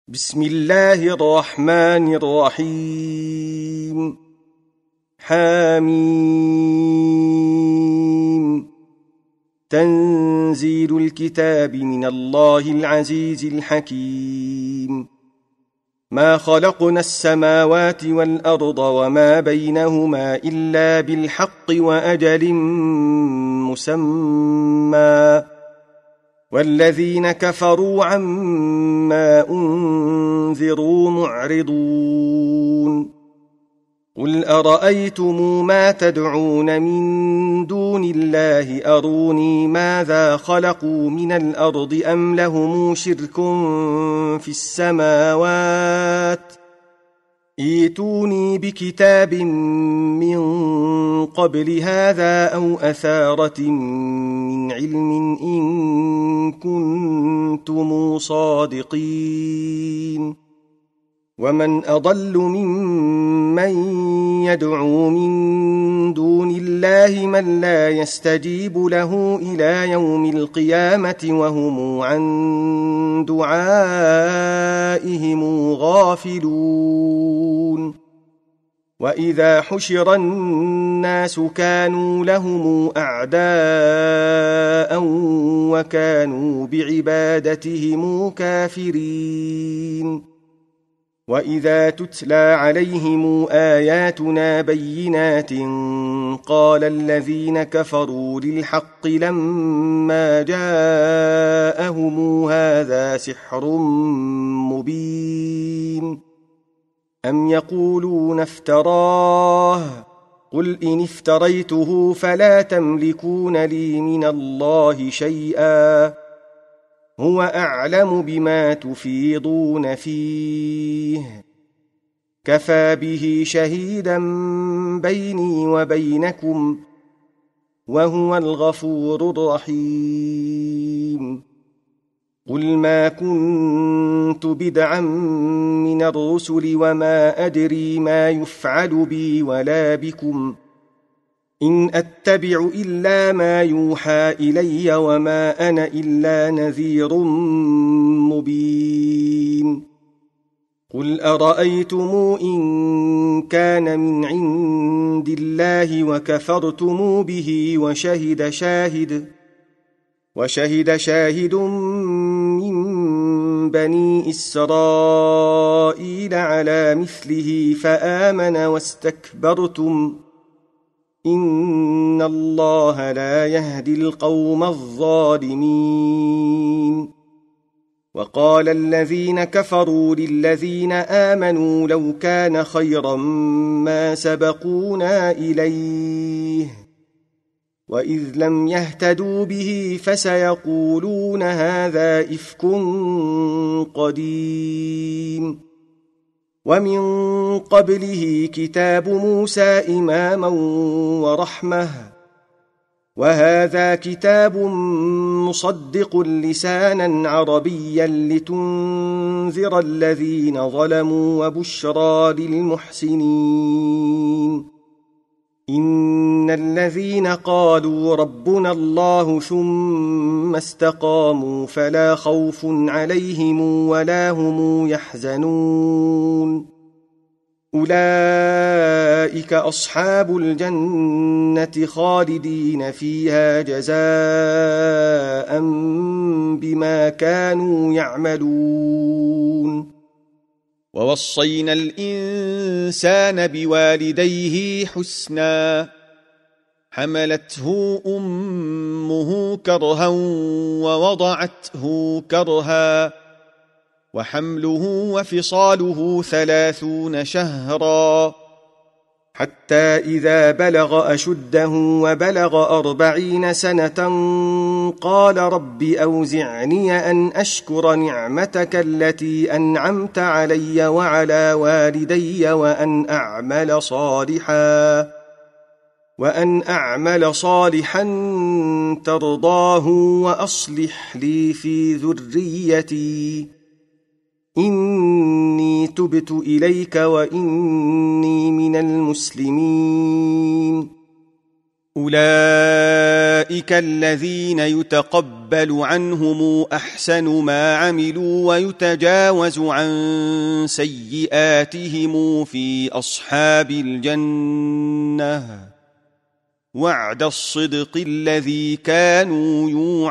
بسم الله الرحمن الرحيم. حميم. تنزيل الكتاب من الله العزيز الحكيم. ما خلقنا السماوات والأرض وما بينهما إلا بالحق وأجل مسمى، والذين كفروا عما أنذروا معرضون. قل أرأيتم ما تدعون من دون الله أروني ماذا خلقوا من الأرض أم لهم شرك في السماوات، ائتوني بكتاب من قبل هذا أو أثارة من علم إن كنتم صادقين. ومن أضل ممن يدعو من دون الله من لا يستجيب له إلى يوم القيامة وهم عن دعائهم غافلون. وإذا حشر الناس كانوا لهم أعداء وكانوا بعبادتهم كافرين. وإذا تتلى عليهم آياتنا بينات قال الذين كفروا للحق لما جاءهم هذا سحر مبين. أم يقولون افتراه، قل إن افتريته فلا تملكون لي من الله شيئا، هو أعلم بما تفيضون فيه، كفى به شهيدا بيني وبينكم، وهو الغفور الرحيم. قل ما كنت بدعا من الرسل وما أدري ما يفعل بي ولا بكم، إن أتبع إلا ما يوحى إلي وما أنا إلا نذير مبين. قل أرأيتم إن كان من عند الله وكفرتم به وشهد شاهد من بني إسرائيل على مثله فآمن واستكبرتم، إن الله لا يهدي القوم الظالمين. وقال الذين كفروا للذين آمنوا لو كان خيرا ما سبقونا إليه، وإذ لم يهتدوا به فسيقولون هذا إفك قديم. ومن قبله كتاب موسى إماما ورحمة، وهذا كتاب مصدق لسانا عربيا لتنذر الذين ظلموا وبشرى للمحسنين. إن الذين قالوا ربنا الله ثم استقاموا فلا خوف عليهم ولا هم يحزنون، أولئك أصحاب الجنة خالدين فيها جزاء بما كانوا يعملون. ووصينا الإنسان بوالديه حسنا، حملته أمه كرها ووضعته كرها، وحمله وفصاله 30 شهرا، حتى إذا بلغ أشده وبلغ 40 سنة قال رب أوزعني أن أشكر نعمتك التي أنعمت علي وعلى والدي وأن أعمل صالحا ترضاه وأصلح لي في ذريتي، إني تبت إليك وإني من المسلمين. أولئك الذين يتقبل عنهم أحسن ما عملوا ويتجاوز عن سيئاتهم في أصحاب الجنة وعد الصدق الذي كانوا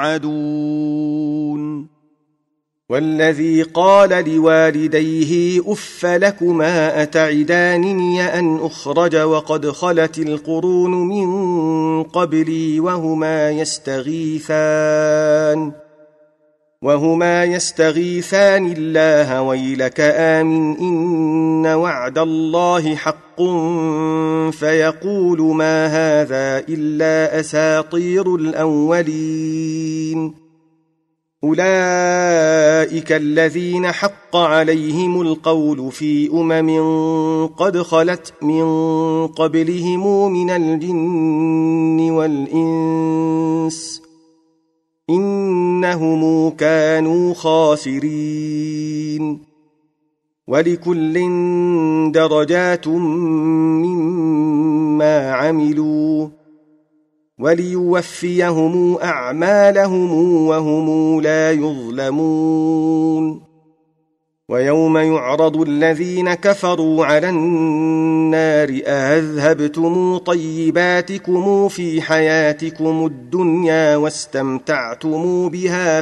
يوعدون. والذي قال لوالديه أف لكما أتعدانني أن أخرج وقد خلت القرون من قبلي وهما يستغيثان الله ويلك آمن إن وعد الله حق فيقول ما هذا إلا أساطير الأولين. أولئك الذين حق عليهم القول في قد خلت من قبلهم من الجن والإنس إنهم كانوا خاسرين. ولكل درجات مما عملوا وليوفيهم أعمالهم وهم لا يظلمون. ويوم يعرض الذين كفروا على النار أذهبتم طيباتكم في حياتكم الدنيا واستمتعتم بها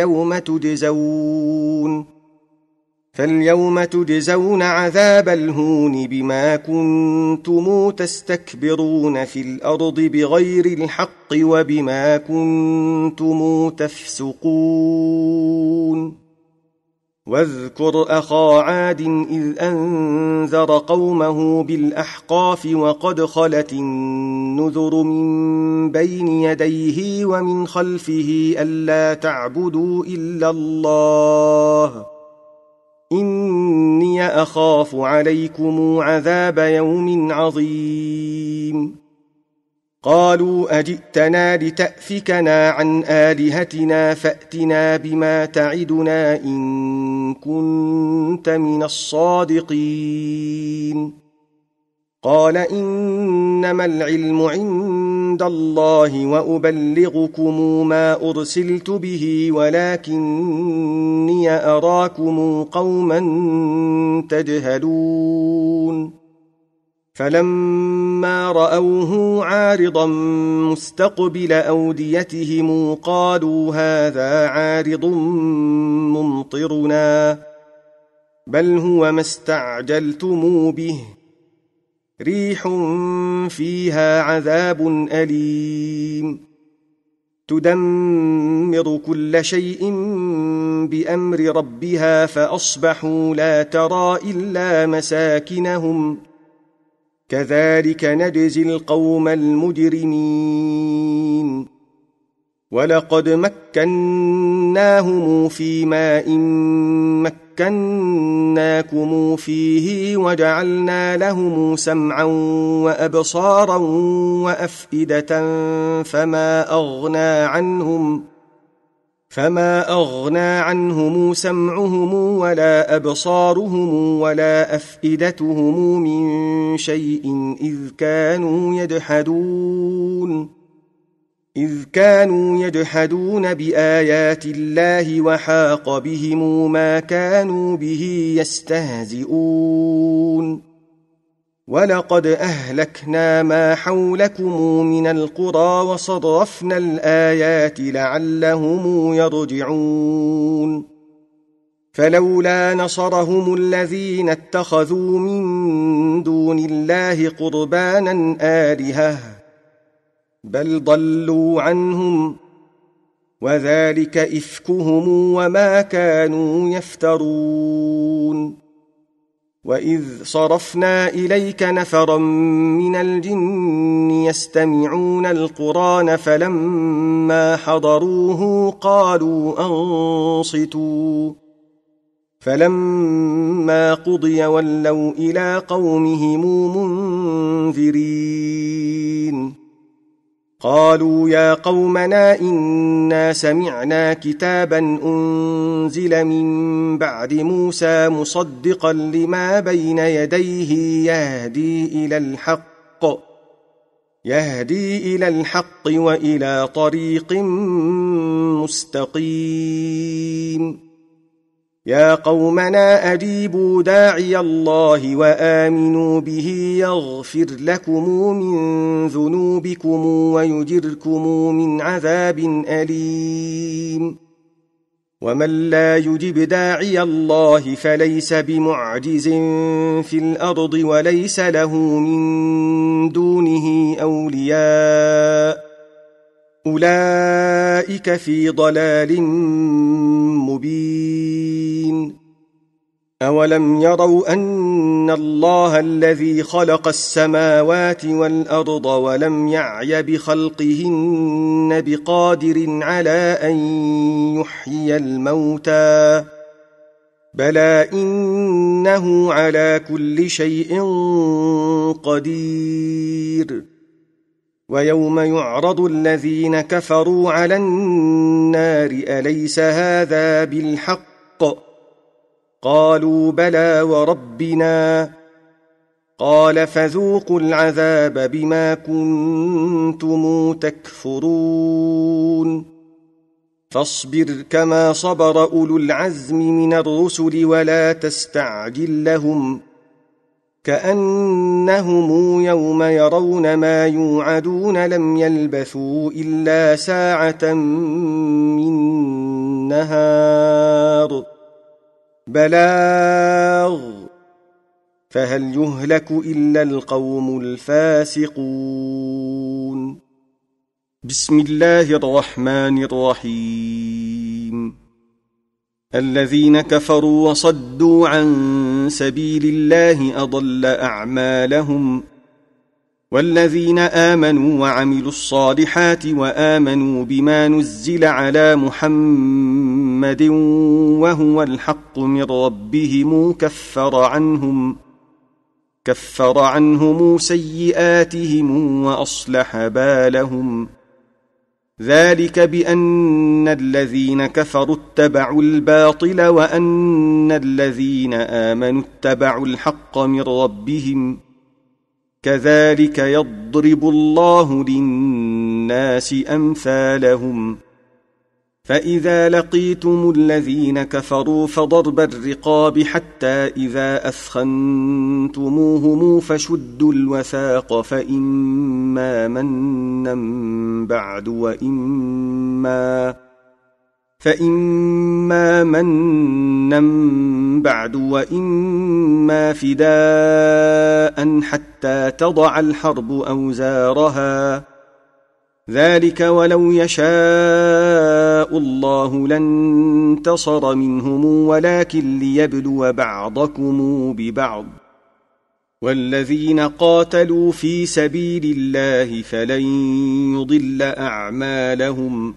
فاليوم تجزون عذاب الهون بما كنتم تستكبرون في الأرض بغير الحق وبما كنتم تفسقون. واذكر أخا عاد إذ أنذر قومه بالأحقاف وقد خلت النذر من بين يديه ومن خلفه ألا تعبدوا إلا الله إني أخاف عليكم عذاب يوم عظيم. قالوا أجئتنا لتأفكنا عن آلهتنا فأتنا بما تعدنا إن كنت من الصادقين. قال إنما العلم عند الله وأبلغكم ما أرسلت به ولكني أراكم قوما تجهلون. فلما رأوه عارضا مستقبل أوديتهم قالوا هذا عارض ممطرنا بل هو ما استعجلتم به ريح فيها عذاب أليم تدمر كل شيء بأمر ربها فأصبحوا لا ترى إلا مساكنهم كذلك نجزي القوم المجرمين. ولقد مكناهم في ماء مكناكم فيه وجعلنا لهم سمعا وأبصارا وأفئدة فما أغنى عنهم سمعهم ولا أبصارهم ولا أفئدتهم من شيء إذ كانوا يجحدون بآيات الله وحاق بهم ما كانوا به يستهزئون. ولقد أهلكنا ما حولكم من القرى وصرفنا الآيات لعلهم يرجعون. فلولا نصرهم الذين اتخذوا من دون الله قربانا آلهة بل ضلوا عنهم وذلك إفكهم وما كانوا يفترون. وإذ صرفنا إليك نفرا من الجن يستمعون القرآن فلما حضروه قالوا أنصتوا فلما قضي ولوا إلى قومهم منذرين. قالوا يا قومنا إنا سمعنا كتابا أنزل من بعد موسى مصدقا يهدي إلى الحق وإلى طريق مستقيم يا قومنا أجيبوا داعي الله وآمنوا به يغفر لكم من ذنوبكم ويجركم من عذاب أليم ومن لا يجب داعي الله فليس بمعجز في الأرض وليس له من دونه أولياء أولئك في ضلال مبين أولم يروا أن الله الذي خلق السماوات والأرض ولم يعي بخلقهن بقادر على أن يحيي الموتى بلى إنه على كل شيء قدير ويوم يعرض الذين كفروا على النار أليس هذا بالحق قالوا بلى وربنا قال فذوقوا العذاب بما كنتم تكفرون فاصبر كما صبر أولو العزم من الرسل ولا تستعجل لهم كأنهم يوم يرون ما يوعدون لم يلبثوا إلا ساعة من نهار بلاغ فهل يهلك إلا القوم الفاسقون بسم الله الرحمن الرحيم الذين كفروا وصدوا عن سبيل الله أضل أعمالهم والذين آمنوا وعملوا الصالحات وآمنوا بما نزل على محمد وهو الحق من ربهم كفر عنهم سيئاتهم وأصلح بالهم ذلك بأن الذين كفروا اتبعوا الباطل وأن الذين آمنوا اتبعوا الحق من ربهم كذلك يضرب الله للناس أمثالهم فإذا لقيتم الذين كفروا فضرب الرقاب حتى إذا أثخنتموهم فشدوا الوثاق فإما منا بعد وإما فداء حتى تضع الحرب أوزارها ذلك ولو يشاء الله لانتصر منهم ولكن ليبلو بعضكم ببعض والذين قاتلوا في سبيل الله فلن يضل أعمالهم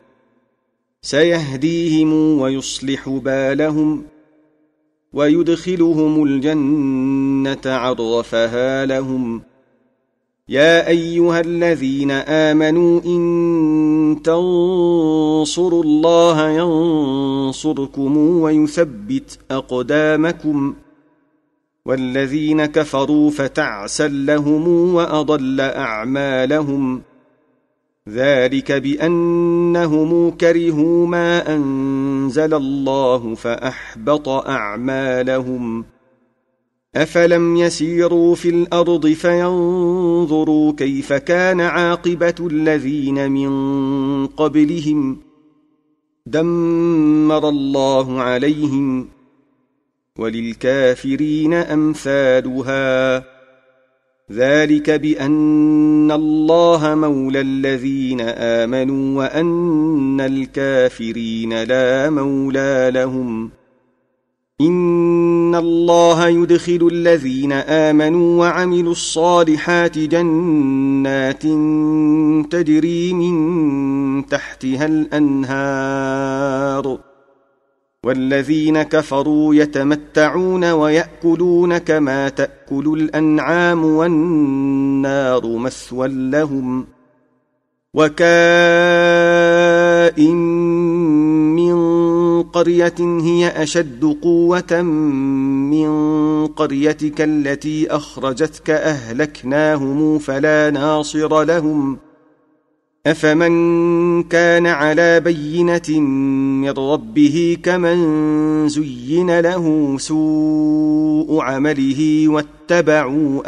سيهديهم ويصلح بالهم ويدخلهم الجنة عرفها لهم يا أيها الذين آمنوا إن تنصروا الله ينصركم ويثبت أقدامكم والذين كفروا فتعسا لهم وأضل أعمالهم ذلك بأنهم كرهوا ما أنزل الله فأحبط أعمالهم أفلم يسيروا في الأرض فينظروا كيف كان عاقبة الذين من قبلهم دمر الله عليهم وللكافرين أمثالها ذلك بأن الله مولى الذين آمنوا وأن الكافرين لا مولى لهم إن الله يدخل الذين آمنوا وعملوا الصالحات جنات تجري من تحتها الأنهار والذين كفروا يتمتعون ويأكلون كما تأكل الأنعام والنار مثوى لهم وكائن من قرية هي أشد قوة من قريتك التي أخرجتك أهلكناهم فلا ناصر لهم أفمن كان على بينة من ربه كمن زين له سوء عمله واتبعوا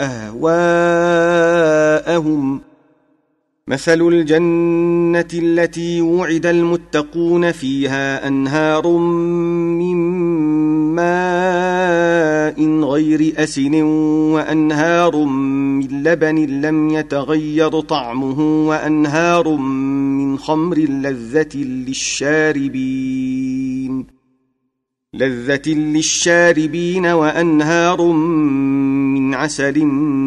أهواءهم مثل الجنة التي وعد المتقون فيها أنهار من ماء غير أسن وأنهار من لبن لم يتغير طعمه وأنهار من خمر لذة للشاربين وأنهار من عسل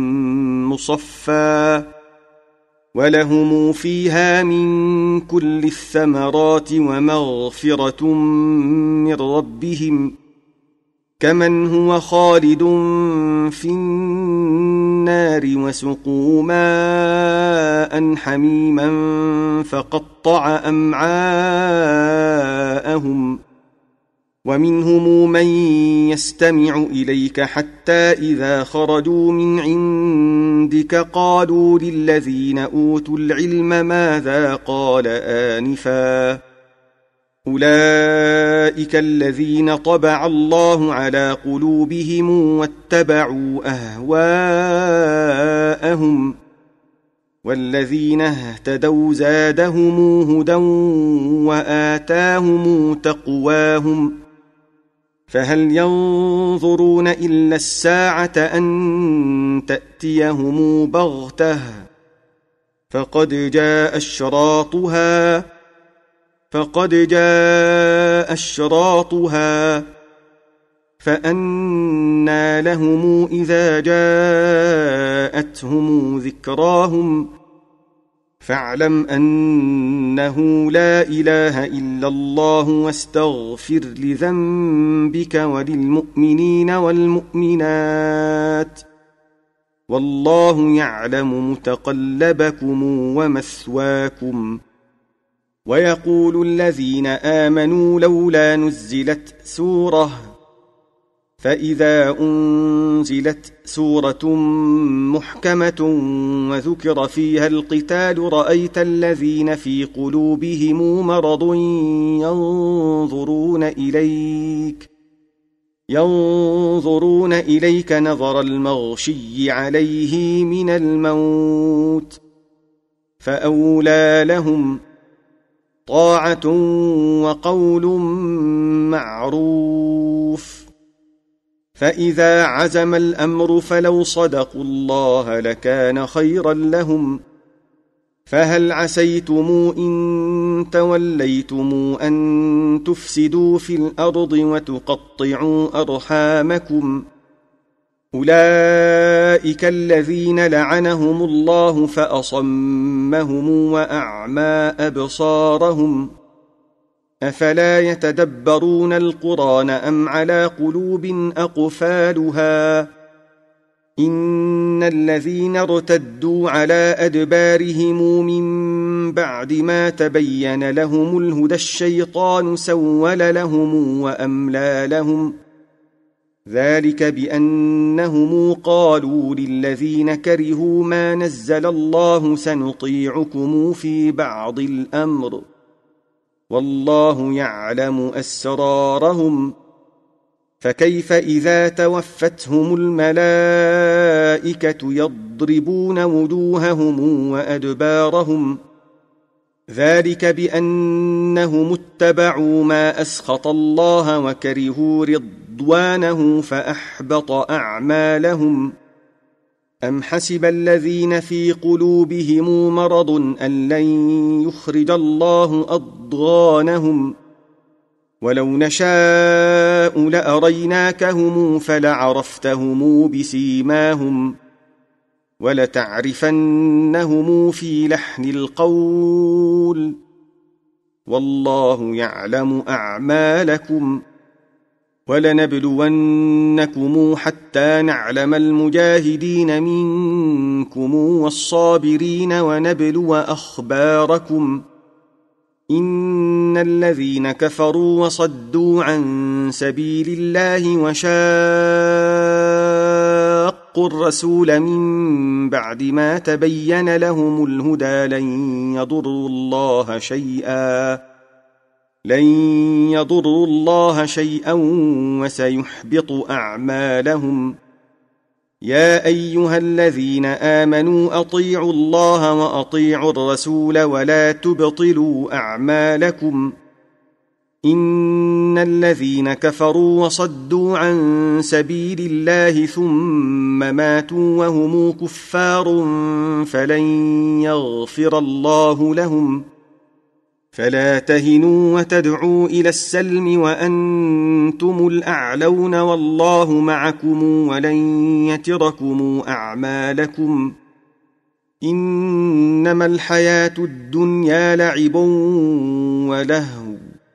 مصفى ولهم فيها من كل الثمرات ومغفرة من ربهم كمن هو خالد في النار وسقوا ماء حميما فقطع أمعاءهم ومنهم من يستمع إليك حتى إذا خرجوا من عندك قالوا للذين أوتوا العلم ماذا قال آنفا أولئك الذين طبع الله على قلوبهم واتبعوا أهواءهم والذين اهتدوا زادهم هدى وآتاهم تقواهم فهل ينظرون إلا الساعة أن تأتيهم بغتة فقد جاء أشراطها فأنى لهم إذا جاءتهم ذكراهم فاعلم أنه لا إله إلا الله واستغفر لذنبك وللمؤمنين والمؤمنات والله يعلم متقلبكم ومثواكم ويقول الذين آمنوا لولا نزلت سورة فإذا أنزلت سورة محكمة وذكر فيها القتال رأيت الذين في قلوبهم مرض ينظرون إليك نظر المغشي عليه من الموت فأولى لهم طاعة وقول معروف فإذا عزم الأمر فلو صدقوا الله لكان خيرا لهم فهل عسيتم إن توليتم أن تفسدوا في الأرض وتقطعوا أرحامكم أولئك الذين لعنهم الله فأصمهم وأعمى أبصارهم أفلا يتدبرون القرآن أم على قلوب أقفالها إن الذين ارتدوا على أدبارهم من بعد ما تبين لهم الهدى الشيطان سول لهم وأملى لهم ذلك بأنهم قالوا للذين كرهوا ما نزل الله سنطيعكم في بعض الأمر والله يعلم أسرارهم فكيف إذا توفتهم الملائكة يضربون وجوههم وأدبارهم ذلك بأنهم اتبعوا ما أسخط الله وكرهوا رضوانه فأحبط أعمالهم أم حسب الذين في قلوبهم مرض أن لن يخرج الله أضغانهم ولو نشاء لأريناكهم فلعرفتهم بسيماهم ولتعرفنهم في لحن القول والله يعلم أعمالكم ولنبلونكم حتى نعلم المجاهدين منكم والصابرين ونبلو أخباركم إن الذين كفروا وصدوا عن سبيل الله وشاقوا الرسول من بعد ما تبين لهم الهدى لن يضروا الله شيئا وسيحبط أعمالهم. يا أيها الذين آمنوا أطيعوا الله وأطيعوا الرسول ولا تبطلوا أعمالكم. إن الذين كفروا وصدوا عن سبيل الله ثم ماتوا وهم كفار فلن يغفر الله لهم. فلا تهنوا وتدعوا إلى السلم وأنتم الأعلون والله معكم ولن يتركم أعمالكم. إنما الحياة الدنيا لعب ولهو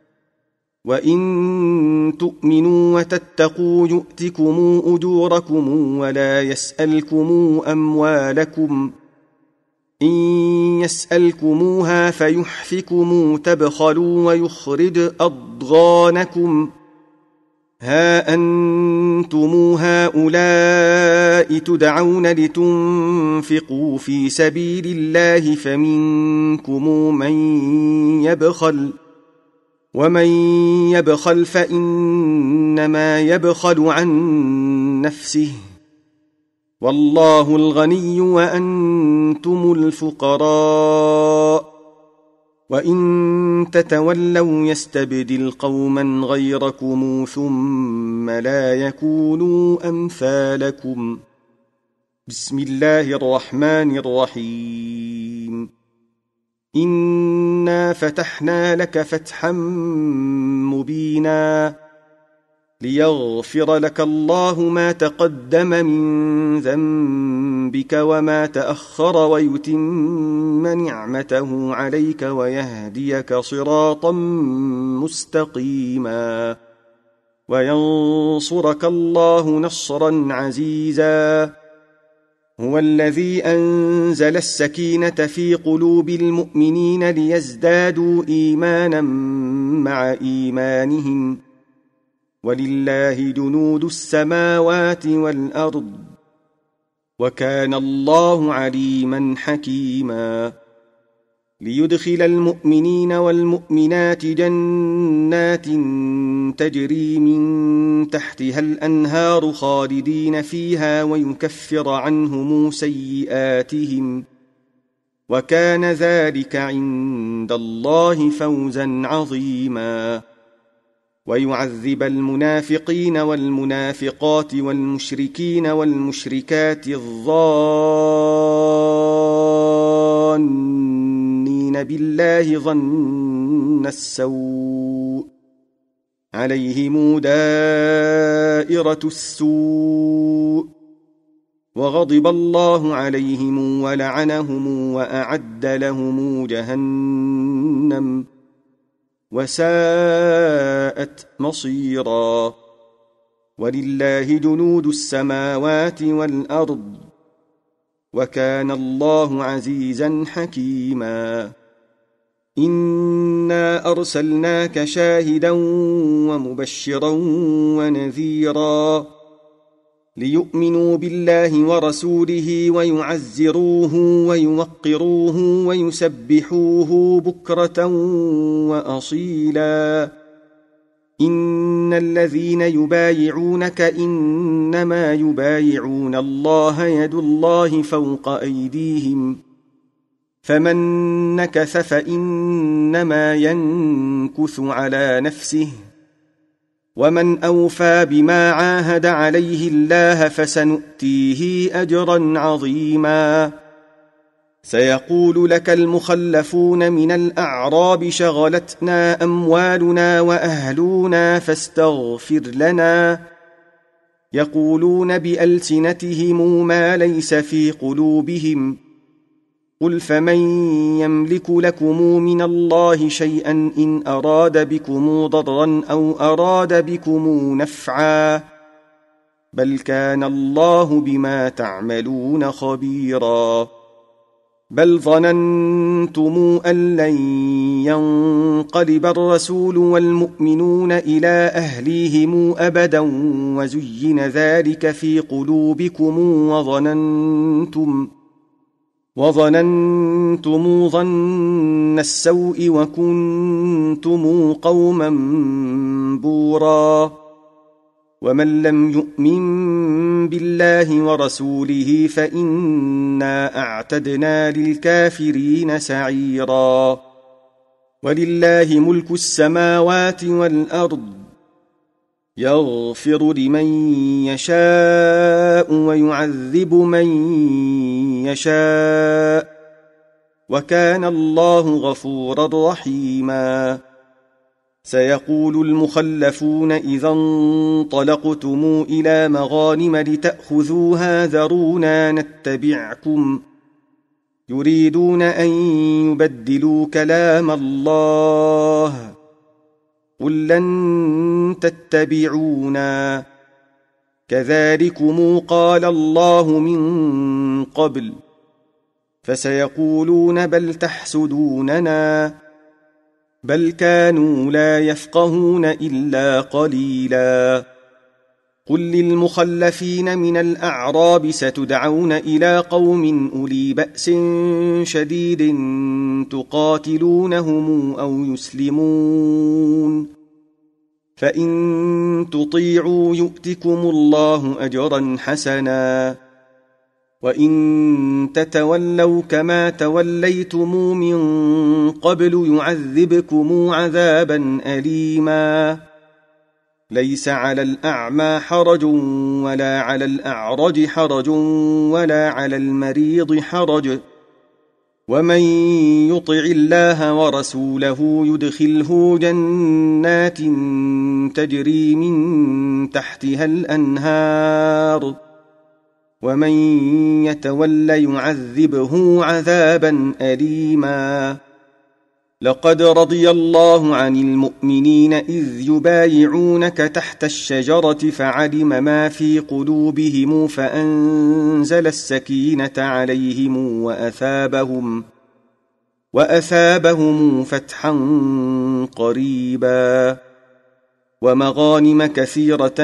وإن تؤمنوا وتتقوا يؤتكم أجوركم ولا يسألكم أموالكم. إن يسألكموها فيحفكم تبخلوا ويخرج أضغانكم. ها أنتم هؤلاء تدعون لتنفقوا في سبيل الله فمنكم من يبخل ومن يبخل فإنما يبخل عن نفسه والله الغني وأنتم الفقراء. وإن تتولوا يستبدل قوما غيركم ثم لا يكونوا أمثالكم. بسم الله الرحمن الرحيم. إنا فتحنا لك فتحا مبينا ليغفر لك الله ما تقدم من ذنبك وما تأخر ويتم نعمته عليك ويهديك صراطا مستقيما وينصرك الله نصرا عزيزا. هو الذي أنزل السكينة في قلوب المؤمنين ليزدادوا إيمانا مع إيمانهم ولله جنود السماوات والأرض وكان الله عليما حكيما. ليدخل المؤمنين والمؤمنات جنات تجري من تحتها الأنهار خالدين فيها ويكفر عنهم سيئاتهم وكان ذلك عند الله فوزا عظيما. ويعذب المنافقين والمنافقات والمشركين والمشركات الظانين بالله ظن السوء عليهم دائرة السوء وغضب الله عليهم ولعنهم وأعد لهم جهنم وساءت مصيرا. ولله جنود السماوات والأرض وكان الله عزيزا حكيما. إنا أرسلناك شاهدا ومبشرا ونذيرا ليؤمنوا بالله ورسوله ويعزروه ويوقروه ويسبحوه بكرة وأصيلا. إن الذين يبايعونك إنما يبايعون الله يد الله فوق أيديهم فمن نكث فإنما ينكث على نفسه ومن أوفى بما عاهد عليه الله فسنؤتيه أجرا عظيما. سيقول لك المخلفون من الأعراب شغلتنا أموالنا وأهلنا فاستغفر لنا. يقولون بألسنتهم ما ليس في قلوبهم قل فمن يملك لكم من الله شيئا إن أراد بكم ضرا أو أراد بكم نفعا بل كان الله بما تعملون خبيرا. بل ظننتم أن لن ينقلب الرسول والمؤمنون إلى أهليهم أبدا وزين ذلك في قلوبكم وظننتم ظن السوء وكنتم قوما بورا ومن لم يؤمن بالله ورسوله فإنا أعتدنا للكافرين سعيرا ولله ملك السماوات والأرض يغفر لمن يشاء ويعذب من يشاء وكان الله غفورا رحيما سيقول المخلفون إذا انطلقتم إلى مغانم لتأخذوها ذرونا نتبعكم يريدون أن يبدلوا كلام الله قل لن تتبعونا كذلكم قال الله من قبل فسيقولون بل تحسدوننا بل كانوا لا يفقهون إلا قليلا قل للمخلفين من الأعراب ستدعون إلى قوم أولي بأس شديد تقاتلونهم أو يسلمون فإن تطيعوا يؤتكم الله أجرا حسنا وإن تتولوا كما توليتم من قبل يعذبكم عذابا أليما ليس على الأعمى حرج ولا على الأعرج حرج ولا على المريض حرج ومن يطع الله ورسوله يدخله جنات تجري من تحتها الأنهار ومن يتول يعذبه عذابا أليما لقد رضي الله عن المؤمنين إذ يبايعونك تحت الشجرة فعلم ما في قلوبهم فأنزل السكينة عليهم وأثابهم فتحا قريبا ومغانم كثيرة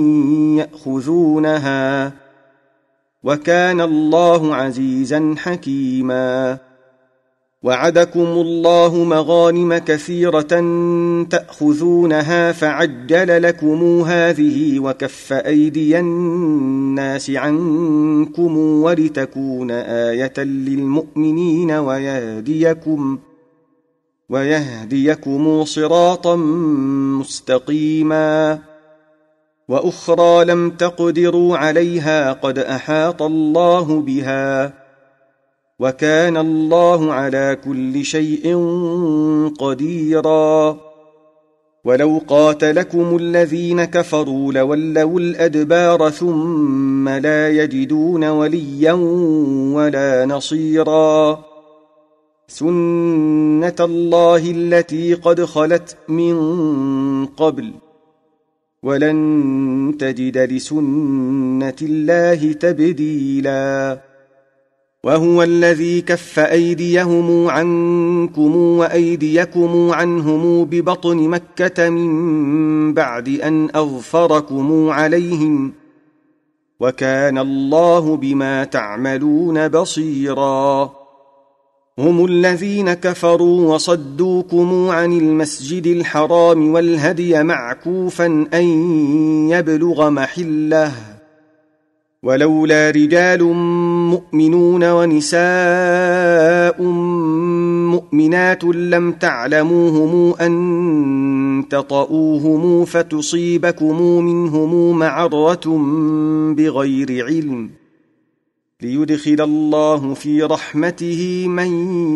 يأخذونها وكان الله عزيزا حكيما وعدكم الله مغانم كثيرة تأخذونها فعجل لكم هذه وكف أيدي الناس عنكم ولتكون آية للمؤمنين ويهديكم صراطا مستقيما وأخرى لم تقدروا عليها قد أحاط الله بها وكان الله على كل شيء قديرا ولو قاتلكم الذين كفروا لولوا الأدبار ثم لا يجدون وليا ولا نصيرا سنة الله التي قد خلت من قبل ولن تجد لسنة الله تبديلا وهو الذي كف أيديهم عنكم وأيديكم عنهم ببطن مكة من بعد أن أظفركم عليهم وكان الله بما تعملون بصيرا هم الذين كفروا وصدوكم عن المسجد الحرام والهدي معكوفا أن يبلغ محله ولولا رجال مؤمنون ونساء مؤمنات لم تعلموهم أن تطؤوهم فتصيبكم منهم معرة بغير علم ليدخل الله في رحمته من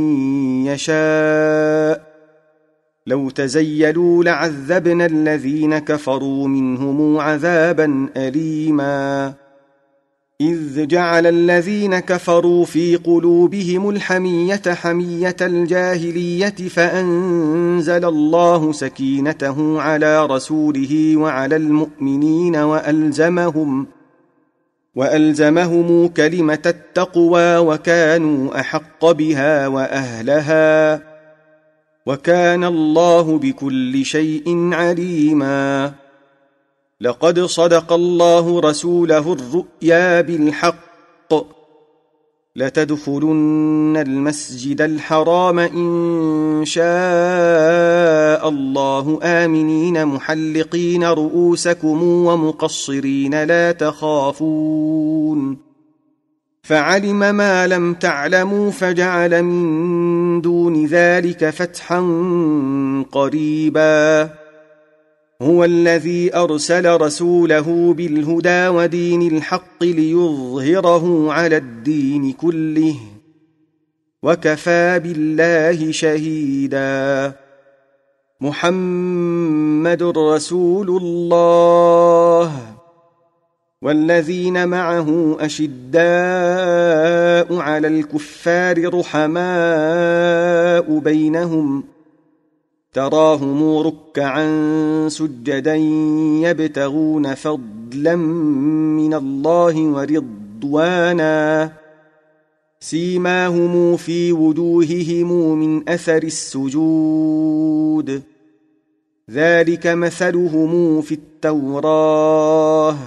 يشاء لو تزيلوا لعذبنا الذين كفروا منهم عذابا أليما إذ جعل الذين كفروا في قلوبهم الحمية حمية الجاهلية فأنزل الله سكينته على رسوله وعلى المؤمنين وألزمهم كلمة التقوى وكانوا أحق بها وأهلها وكان الله بكل شيء عليما. لقد صدق الله رسوله الرؤيا بالحق لتدخلن المسجد الحرام إن شاء الله آمنين محلقين رؤوسكم ومقصرين لا تخافون فعلم ما لم تعلموا فجعل من دون ذلك فتحا قريبا. هو الذي أرسل رسوله بالهدى ودين الحق ليظهره على الدين كله وكفى بالله شهيدا. محمد رسول الله والذين معه أشداء على الكفار رحماء بينهم تراهم ركعا سجدا يبتغون فضلا من الله ورضوانا سيماهم في وجوههم من أثر السجود ذلك مثلهم في التوراة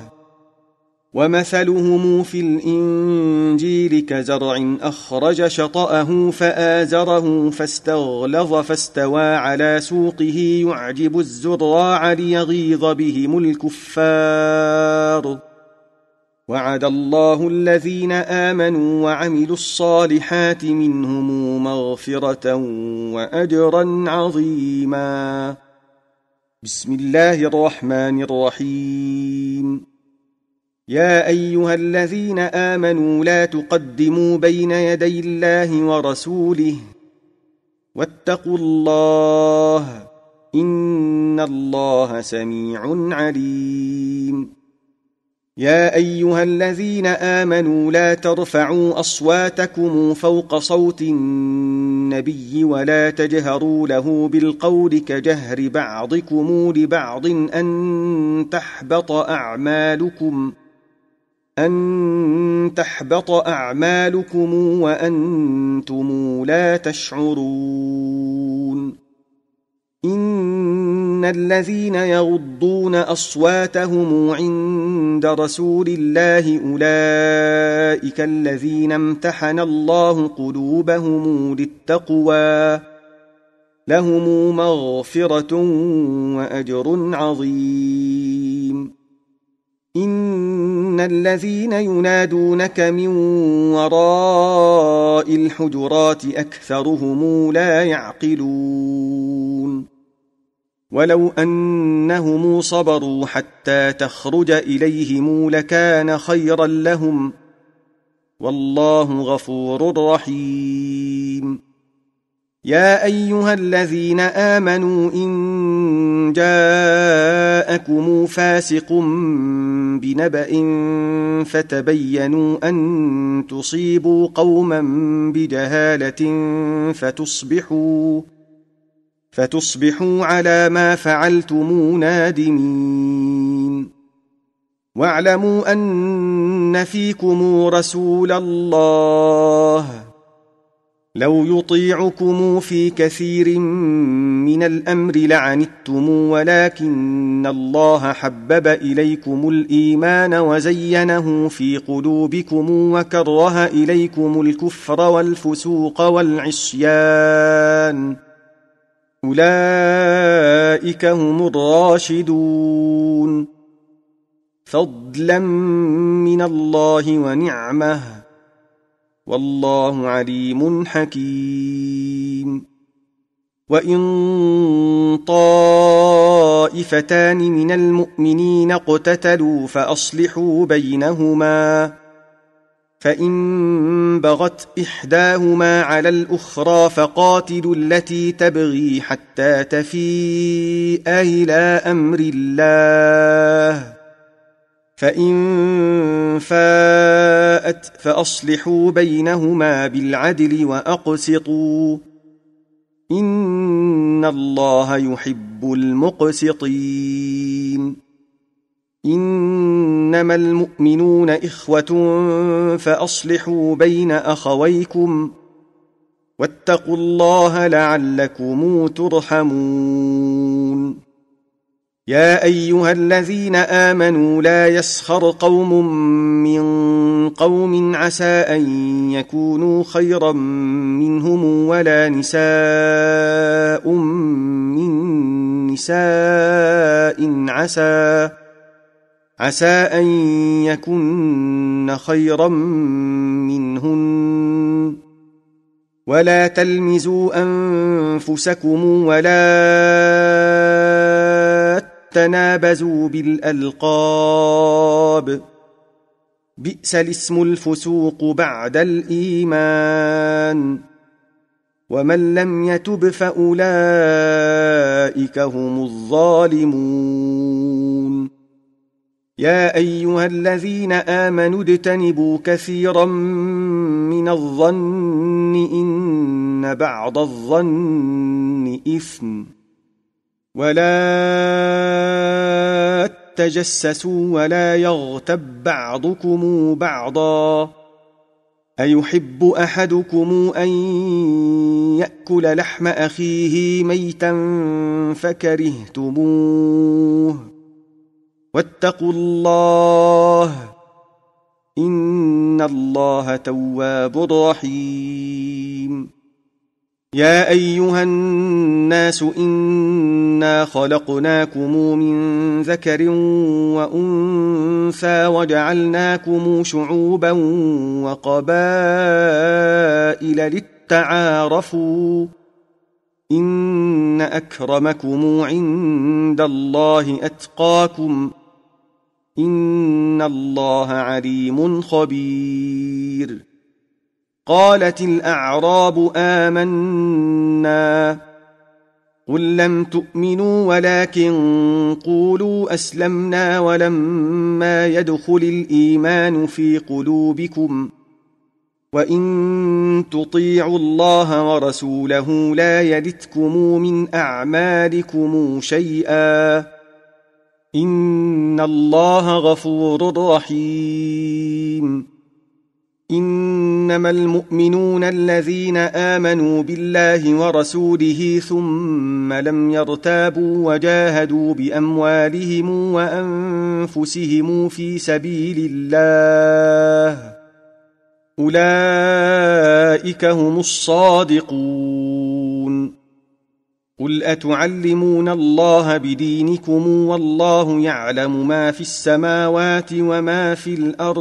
ومثلهم في الإنجيل كزرع أخرج شطأه فآزره فاستغلظ فاستوى على سوقه يعجب الزراع ليغيظ بهم الكفار. وعد الله الذين آمنوا وعملوا الصالحات منهم مغفرة وأجرا عظيما. بسم الله الرحمن الرحيم. يا أيها الذين آمنوا لا تقدموا بين يدي الله ورسوله واتقوا الله إن الله سميع عليم. يا أيها الذين آمنوا لا ترفعوا أصواتكم فوق صوت النبي ولا تجهروا له بالقول كجهر بعضكم لبعض أن تحبط أعمالكم وأنتم لا تشعرون. إن الذين يغضون أصواتهم عند رسول الله أولئك الذين امتحن الله قلوبهم للتقوى لهم مغفرة وأجر عظيم. إن الذين ينادونك من وراء الحجرات أكثرهم لا يعقلون. ولو أنهم صبروا حتى تخرج إليهم لكان خيرا لهم والله غفور رحيم. يا أيها الذين آمنوا إن جاءكم فاسق بنبأ فتبينوا أن تصيبوا قوما بجهالة فتصبحوا على ما فعلتم نادمين. واعلموا أن فيكم رسول الله لو يطيعكم في كثير من الأمر لعنتم ولكن الله حبب إليكم الإيمان وزينه في قلوبكم وكره إليكم الكفر والفسوق والعصيان أولئك هم الراشدون فضلا من الله ونعمه والله عليم حكيم. وإن طائفتان من المؤمنين اقتتلوا فأصلحوا بينهما فإن بغت إحداهما على الأخرى فقاتلوا التي تبغي حتى تفيء إلى أمر الله فإن فاءت فأصلحوا بينهما بالعدل وأقسطوا إن الله يحب المقسطين. إنما المؤمنون إخوة فأصلحوا بين أخويكم واتقوا الله لعلكم ترحمون يا أيها الذين آمنوا لا يسخر قوم من قوم عسى أن يكونوا خيرا منهم ولا نساء من نساء عسى أن يكن خيرا منهن ولا تلمزوا أنفسكم ولا تنابزوا بالألقاب بئس الاسم الفسوق بعد الإيمان ومن لم يتب فأولئك هم الظالمون يا أيها الذين آمنوا اجتنبوا كثيرا من الظن إن بعض الظن إثم ولا تجسسوا ولا يغتب بعضكم بعضا أيحب أحدكم أن يأكل لحم أخيه ميتا فكرهتموه واتقوا الله إن الله تواب رحيم يا أيها الناس إنا خلقناكم من ذكر وأنثى وجعلناكم شعوبا وقبائل للتعارفوا إن أكرمكم عند الله أتقاكم إن الله عليم خبير قالت الأعراب آمنا قل لم تؤمنوا ولكن قولوا أسلمنا ولما يدخل الإيمان في قلوبكم وإن تطيعوا الله ورسوله لا يلتكم من أعمالكم شيئا إن الله غفور رحيم إنما المؤمنون الذين آمنوا بالله ورسوله ثم لم يرتابوا وجاهدوا بأموالهم وأنفسهم في سبيل الله أولئك هم الصادقون قل أتعلمون الله بدينكم والله يعلم ما في السماوات وما في الأرض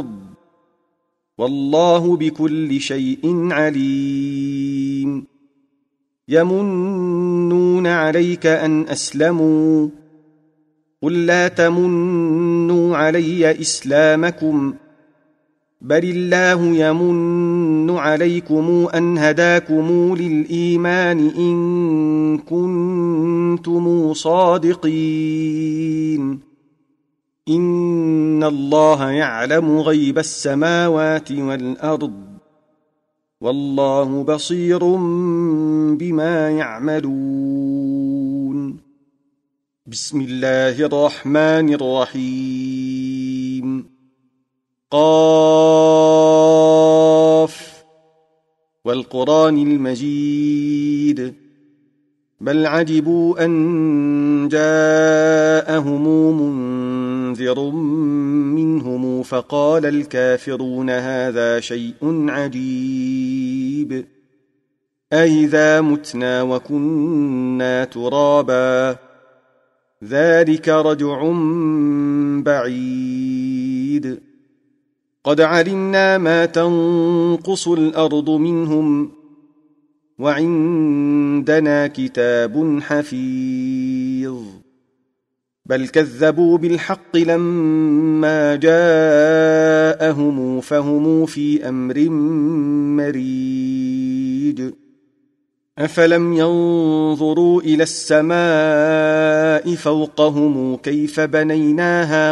والله بكل شيء عليم يمنون عليك أن أسلموا قل لا تمنوا علي إسلامكم بل الله يمن عليكم أن هداكم للإيمان إن كنتم صادقين إن الله يعلم غيب السماوات والأرض والله بصير بما يعملون بسم الله الرحمن الرحيم قاف والقرآن المجيد بل عجبوا أن جاءهم منذر منهم فقال الكافرون هذا شيء عجيب أإذا متنا وكنا ترابا ذلك رجع بعيد قد علمنا ما تنقص الأرض منهم وعندنا كتاب حفيظ بل كذبوا بالحق لما جاءهم فهم في أمر مريج أفلم ينظروا إلى السماء فوقهم كيف بنيناها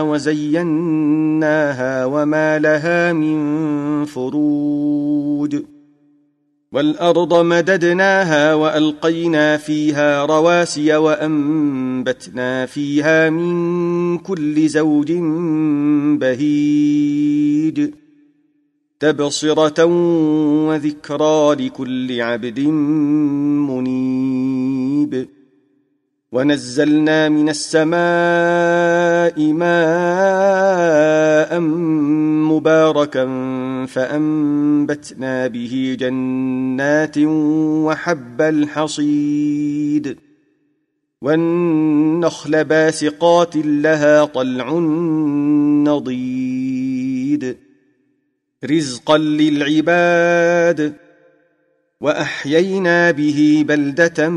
وزيناها وما لها من فروج والأرض مددناها وألقينا فيها رواسي وأنبتنا فيها من كل زوج بهيج تبصرة وذكرى لكل عبد منيب ونزلنا من السماء ماء مباركا فأنبتنا به جنات وحب الحصيد والنخل باسقات لها طلع نضيد رزقا للعباد وأحيينا به بلدة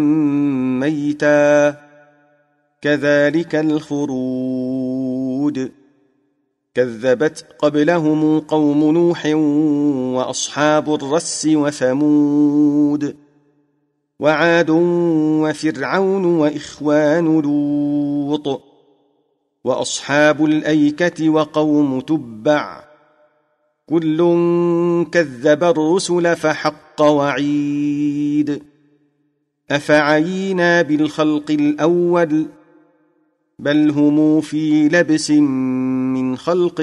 ميتا كذلك الخروج كذبت قبلهم قوم نوح وأصحاب الرس وثمود وعاد وفرعون وإخوان لوط وأصحاب الأيكة وقوم تبع كل كذب الرسل فحق وعيد أفعينا بالخلق الأول بل هم في لبس من خلق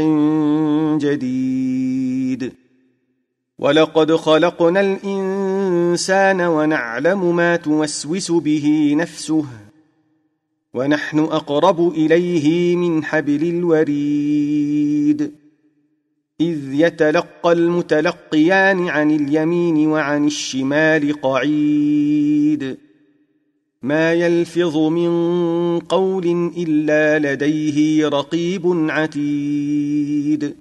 جديد ولقد خلقنا الإنسان ونعلم ما توسوس به نفسه ونحن أقرب إليه من حبل الوريد إذ يتلقى المتلقيان عن اليمين وعن الشمال قعيد ما يلفظ من قول إلا لديه رقيب عتيد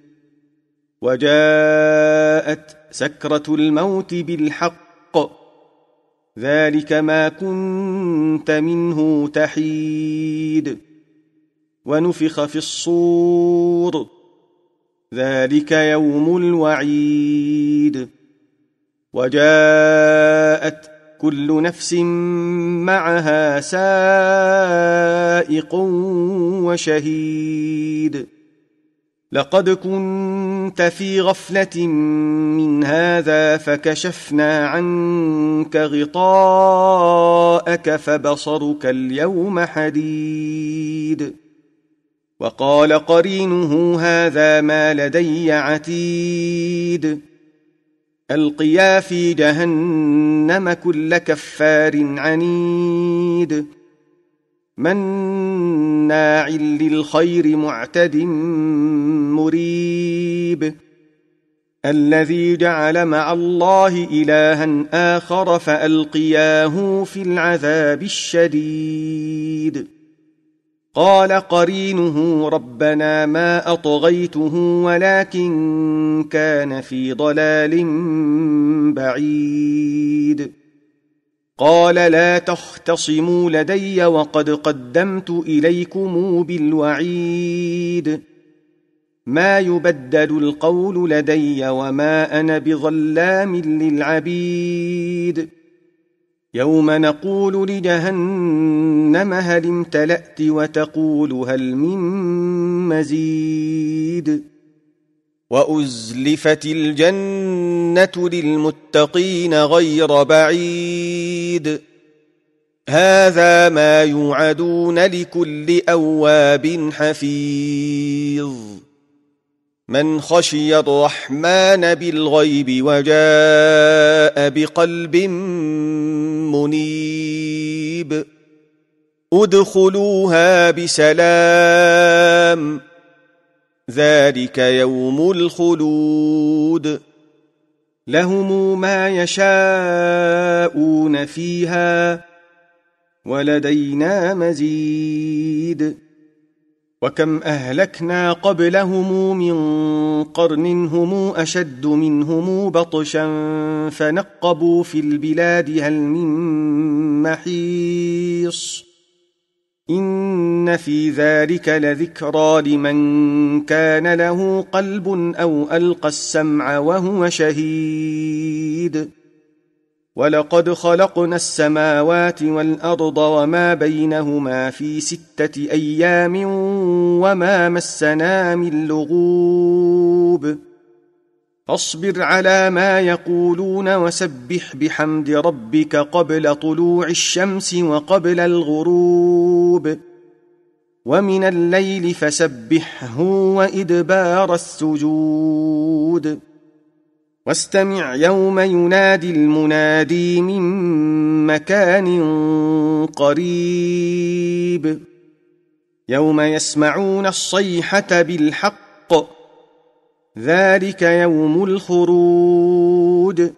وجاءت سكرة الموت بالحق ذلك ما كنت منه تحيد ونفخ في الصور ذلك يوم الوعيد وجاءت كل نفس معها سائق وشهيد لقد كنت في غفلة من هذا فكشفنا عنك غطاءك فبصرك اليوم حديد وقال قرينه هذا ما لدي عتيد ألقيا في جهنم كل كفار عنيد مناع للخير معتد مريب الذي جعل مع الله إلها آخر فألقياه في العذاب الشديد قال قرينه ربنا ما أطغيته ولكن كان في ضلال بعيد قال لا تختصموا لدي وقد قدمت إليكم بالوعيد ما يبدل القول لدي وما أنا بظلام للعبيد يوم نقول لجهنم هل امتلأت وتقول هل من مزيد وأزلفت الجنة للمتقين غير بعيد هذا ما يوعدون لكل أواب حفيظ من خشي الرحمن بالغيب وجاء بقلب منيب ادخلوها بسلام ذلك يوم الخلود لهم ما يشاءون فيها ولدينا مزيد وكم أهلكنا قبلهم من قرن هم أشد منهم بطشا فنقبوا في البلاد هل من محيص إن في ذلك لذكرى لمن كان له قلب أو ألقى السمع وهو شهيد ولقد خلقنا السماوات والأرض وما بينهما في 6 أيام وما مسنا من لغوب فاصبر على ما يقولون وسبح بحمد ربك قبل طلوع الشمس وقبل الغروب ومن الليل فسبحه وإدبار السجود واستمع يوم ينادي المنادي من مكان قريب يوم يسمعون الصيحة بالحق ذلك يوم الخروج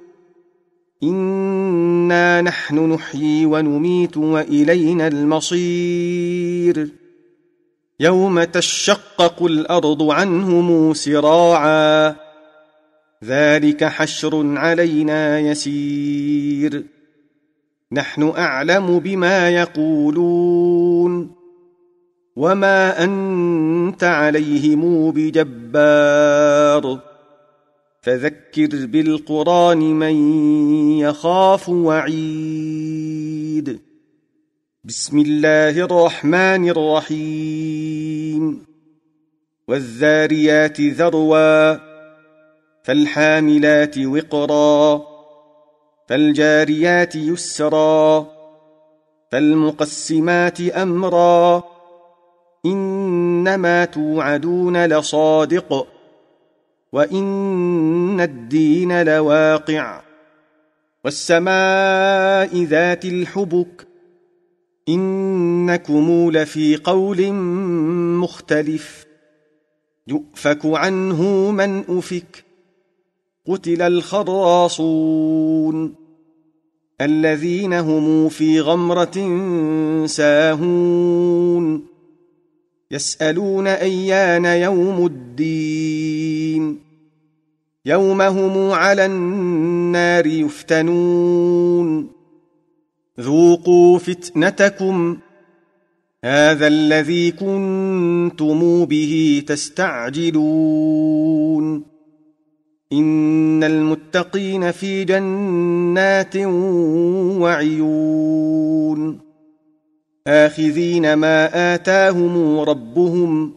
إنا نحن نحيي ونميت وإلينا المصير يوم تشقق الأرض عنهم سراعا ذلك حشر علينا يسير نحن أعلم بما يقولون وما أنت عليهم بجبار فذكر بالقرآن من يخاف وعيد بسم الله الرحمن الرحيم والذاريات ذروا فالحاملات وقرا فالجاريات يسرا فالمقسمات أمرا إنما توعدون لصادق وإن الدين لواقع والسماء ذات الحبك إنكم لفي قول مختلف يؤفك عنه من أفك قتل الخراصون الذين هم في غمرة ساهون يسألون أيان يوم الدين يوم هم على النار يفتنون ذوقوا فتنتكم هذا الذي كنتم به تستعجلون إن المتقين في جنات وعيون آخذين ما آتاهم ربهم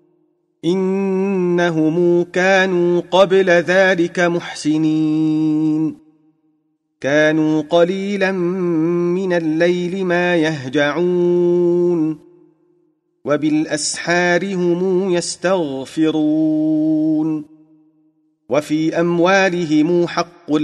إنهم كانوا قبل ذلك محسنين كانوا قليلا من الليل ما يهجعون وبالأسحار هم يستغفرون وفي أموالهم حق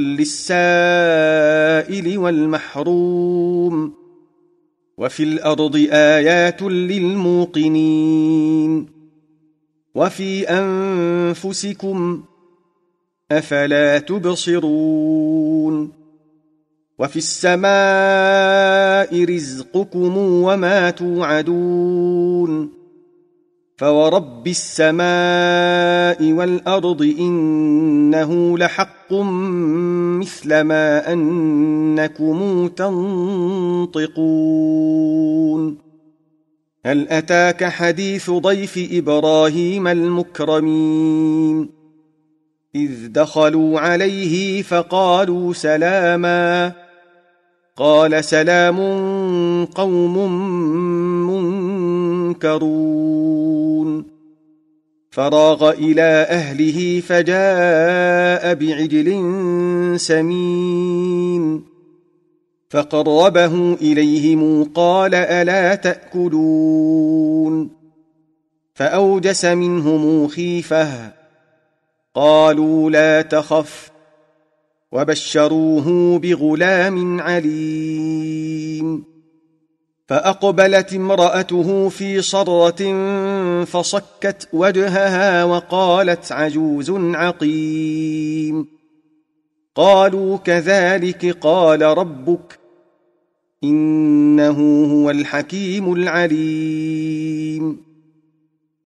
للسائل والمحروم وفي الأرض آيات للموقنين وفي أنفسكم أفلا تبصرون وفي السماء رزقكم وما توعدون فورب السماء والأرض إنه لحق مثل ما أنكم تنطقون هل أتاك حديث ضيف إبراهيم المكرمين إذ دخلوا عليه فقالوا سلاما قال سلام قوم منكرون فراغ إلى أهله فجاء بعجل سمين فقربه إليهم قال ألا تأكلون فأوجس منهم خيفة قالوا لا تخف وبشروه بغلام عليم فأقبلت امرأته في صرة فصكت وجهها وقالت عجوز عقيم قالوا كذلك قال ربك إنه هو الحكيم العليم